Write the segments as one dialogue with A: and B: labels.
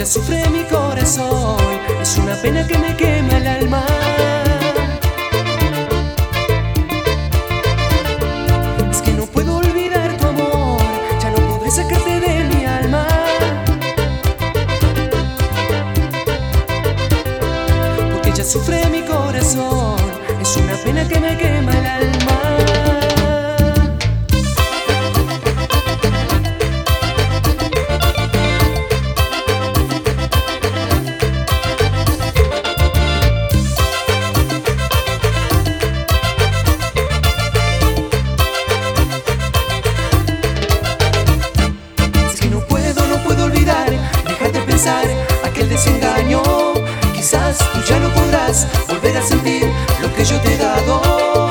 A: sufre mi corazón, es una pena que me quema el alma. Es que no puedo olvidar tu amor, ya no podré sacarte de mi alma. Porque ya sufre mi corazón, es una pena que me quema el alma. Aquel desengaño, quizás tú ya no podrás volver a sentir lo que yo te he dado.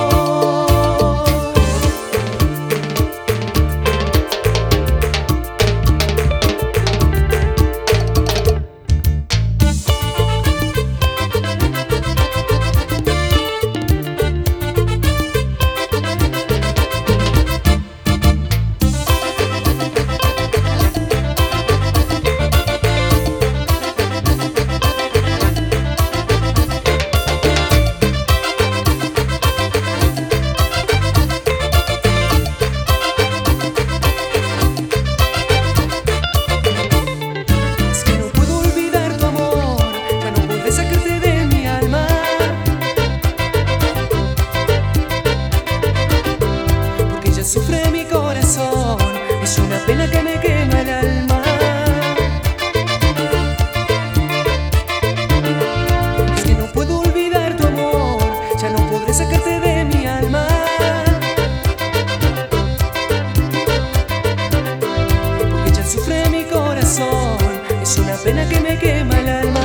A: Sufre mi corazón, es una pena que me quema el alma. Es que no puedo olvidar tu amor, ya no podré sacarte de mi alma. Porque ya sufre mi corazón, es una pena que me quema el alma.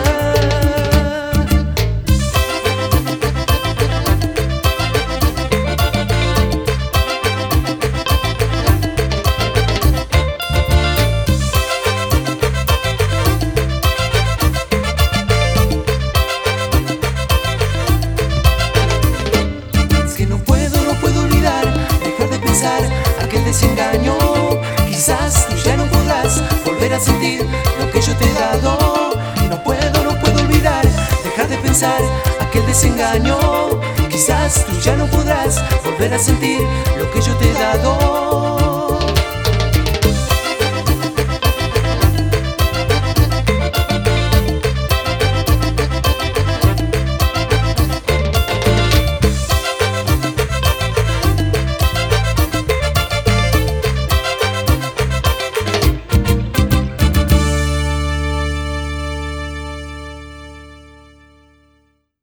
A: Aquel desengaño, quizás tú ya no podrás volver a sentir lo que yo te he dado. No puedo olvidar, dejar de pensar aquel desengaño. Quizás tú ya no podrás volver a sentir lo que yo te he dado.